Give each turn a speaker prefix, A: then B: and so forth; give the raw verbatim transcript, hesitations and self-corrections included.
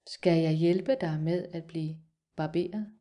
A: Skal jeg hjælpe dig med at blive barberet?